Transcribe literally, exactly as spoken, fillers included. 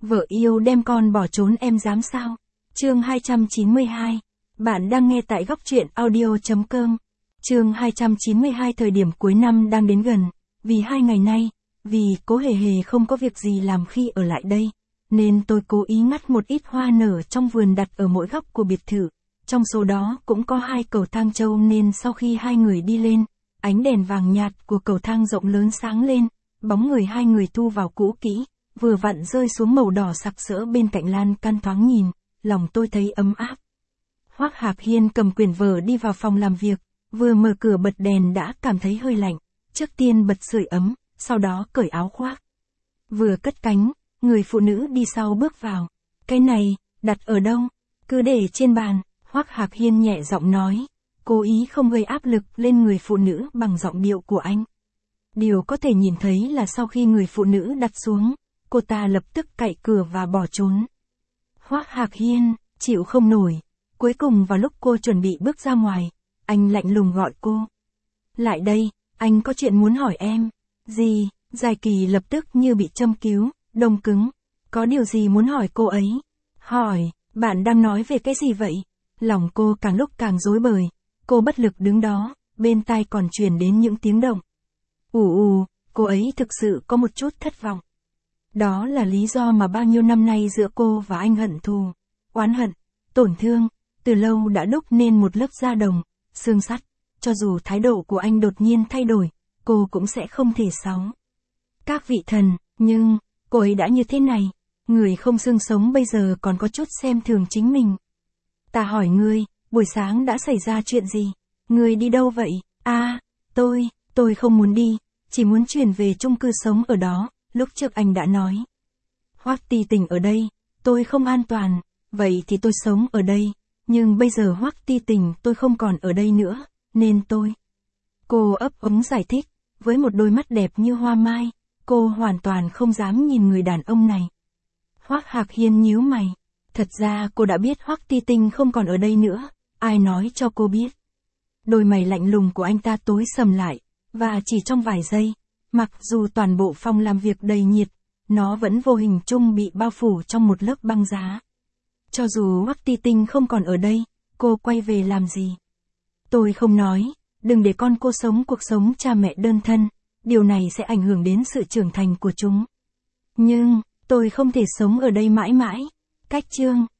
Vợ yêu đem con bỏ trốn em dám sao? Chương hai trăm chín mươi hai. Bạn đang nghe tại góc truyện audio chấm com. Chương hai trăm chín mươi hai. Thời điểm cuối năm đang đến gần, vì hai ngày nay, vì cố hề hề không có việc gì làm khi ở lại đây, nên tôi cố ý ngắt một ít hoa nở trong vườn đặt ở mỗi góc của biệt thự. Trong số đó cũng có hai cầu thang trâu nên sau khi hai người đi lên, ánh đèn vàng nhạt của cầu thang rộng lớn sáng lên, bóng người hai người thu vào cũ kỹ, vừa vặn rơi xuống màu đỏ sặc sỡ bên cạnh lan can thoáng nhìn, lòng tôi thấy ấm áp. Hoắc Hạc Hiên cầm quyển vở đi vào phòng làm việc, vừa mở cửa bật đèn đã cảm thấy hơi lạnh, trước tiên bật sưởi ấm, sau đó cởi áo khoác. Vừa cất cánh, người phụ nữ đi sau bước vào. Cái này, đặt ở đâu? Cứ để trên bàn, Hoắc Hạc Hiên nhẹ giọng nói, cố ý không gây áp lực lên người phụ nữ bằng giọng điệu của anh. Điều có thể nhìn thấy là sau khi người phụ nữ đặt xuống, cô ta lập tức cạy cửa và bỏ trốn. Hoắc Hạc Hiên, chịu không nổi. Cuối cùng vào lúc cô chuẩn bị bước ra ngoài, anh lạnh lùng gọi cô. Lại đây, anh có chuyện muốn hỏi em. Gì? Giai Kỳ lập tức như bị châm cứu, đông cứng. Có điều gì muốn hỏi cô ấy? Hỏi, bạn đang nói về cái gì vậy? Lòng cô càng lúc càng rối bời. Cô bất lực đứng đó, bên tai còn truyền đến những tiếng động. Ù ù, cô ấy thực sự có một chút thất vọng. Đó là lý do mà bao nhiêu năm nay giữa cô và anh hận thù, oán hận, tổn thương, từ lâu đã đúc nên một lớp da đồng, xương sắt. Cho dù thái độ của anh đột nhiên thay đổi, cô cũng sẽ không thể sáu. Các vị thần, nhưng, cô ấy đã như thế này, người không xương sống bây giờ còn có chút xem thường chính mình. Ta hỏi ngươi, buổi sáng đã xảy ra chuyện gì? Ngươi đi đâu vậy? À, tôi, tôi không muốn đi, chỉ muốn chuyển về chung cư sống ở đó, lúc trước anh đã nói. Hoắc Ti Tình ở đây, tôi không an toàn, vậy thì tôi sống ở đây, nhưng bây giờ Hoắc Ti Tình tôi không còn ở đây nữa, nên tôi. Cô ấp úng giải thích, với một đôi mắt đẹp như hoa mai, cô hoàn toàn không dám nhìn người đàn ông này. Hoắc Hạc Hiên nhíu mày, thật ra cô đã biết Hoắc Ti Tình không còn ở đây nữa, ai nói cho cô biết. Đôi mày lạnh lùng của anh ta tối sầm lại, và chỉ trong vài giây, mặc dù toàn bộ phòng làm việc đầy nhiệt, nó vẫn vô hình chung bị bao phủ trong một lớp băng giá. Cho dù Hoắc Ti Tình không còn ở đây, cô quay về làm gì? Tôi không nói, đừng để con cô sống cuộc sống cha mẹ đơn thân, điều này sẽ ảnh hưởng đến sự trưởng thành của chúng. Nhưng, tôi không thể sống ở đây mãi mãi. Cách chương,